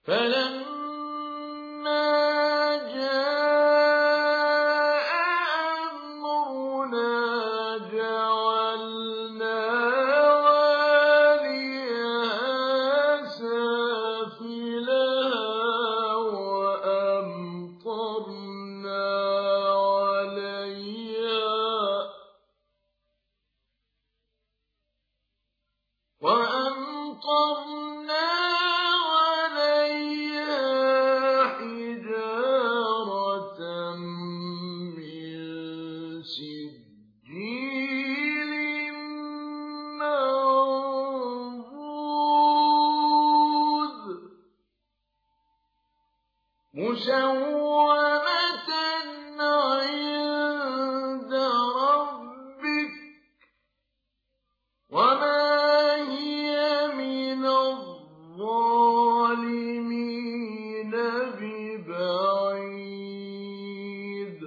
فلما جاء أمرنا جعلنا عاليها سافلها وأمطرنا عليها حجارة من سجيل منضود مسومة عند ربك وما هي من الظالمين ببعيد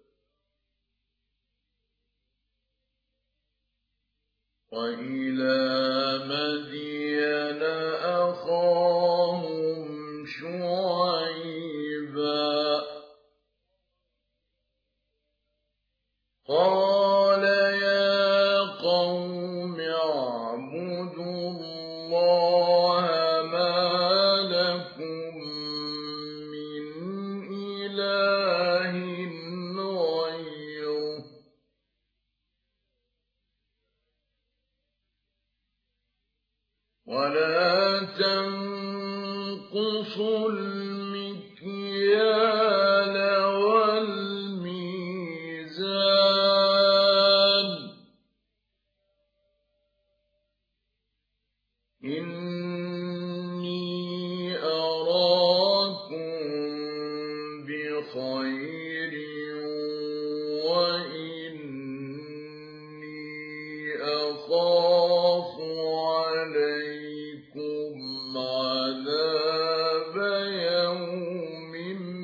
وإلى مدين أخاهم شعيبا قال يا قوم اعبدوا الله ما لكم من إله غيره ولا تنقصوا المكيال والميزان إني أراكم بخير وإني أخاف عليكم عذاب يوم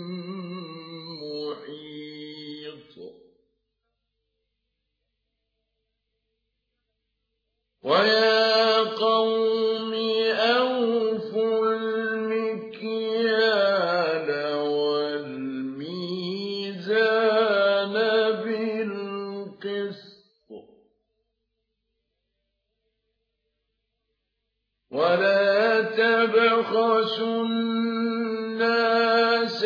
محيط ويا قوم أوفوا المكيال والميزان بالقسط ولا تبخسوا الناس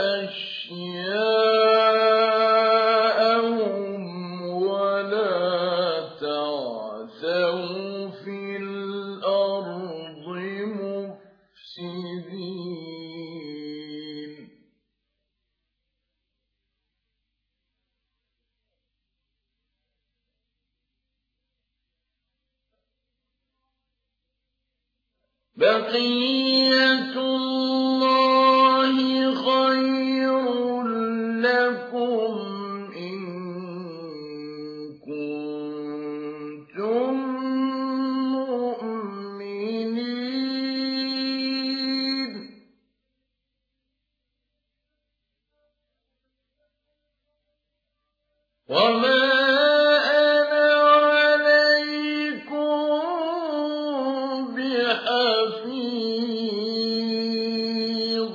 أشياءهم ولا تعثوا في الأرض مفسدين بقية الله خير لكم إن كنتم مؤمنين وما أنا عليكم بحفيظ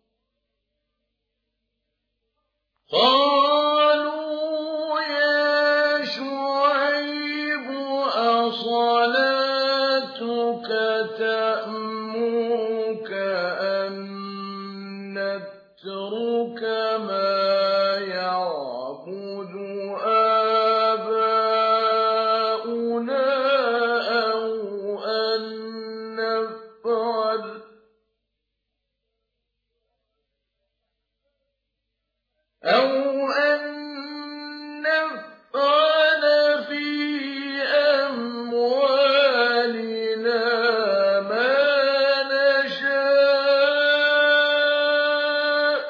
قالوا يا شعيب أصلاتك تأمرك أن نترك ما يعبد آباؤنا أو أن نفعل في أموالنا ما نشاء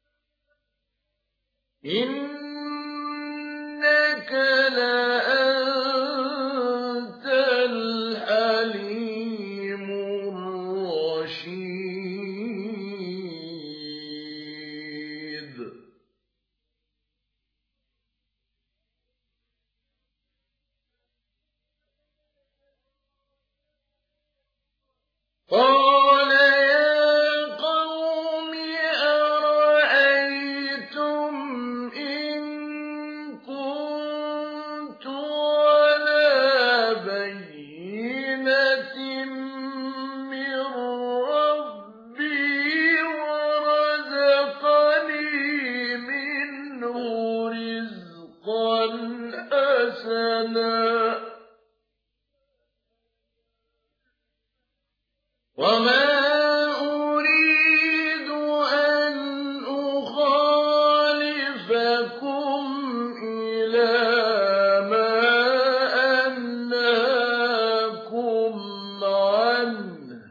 إنك لأنت لنا وما أريد أن أخالفكم إلى ما أنهاكم عنه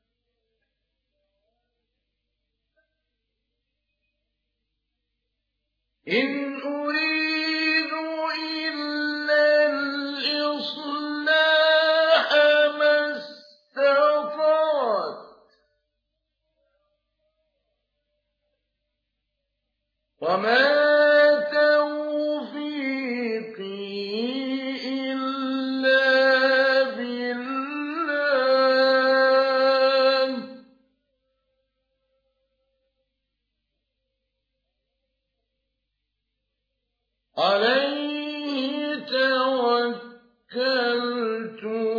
إن أريد إلا الإصلاح ما استطعت وما توفيقي إلا بالله عليه توكلت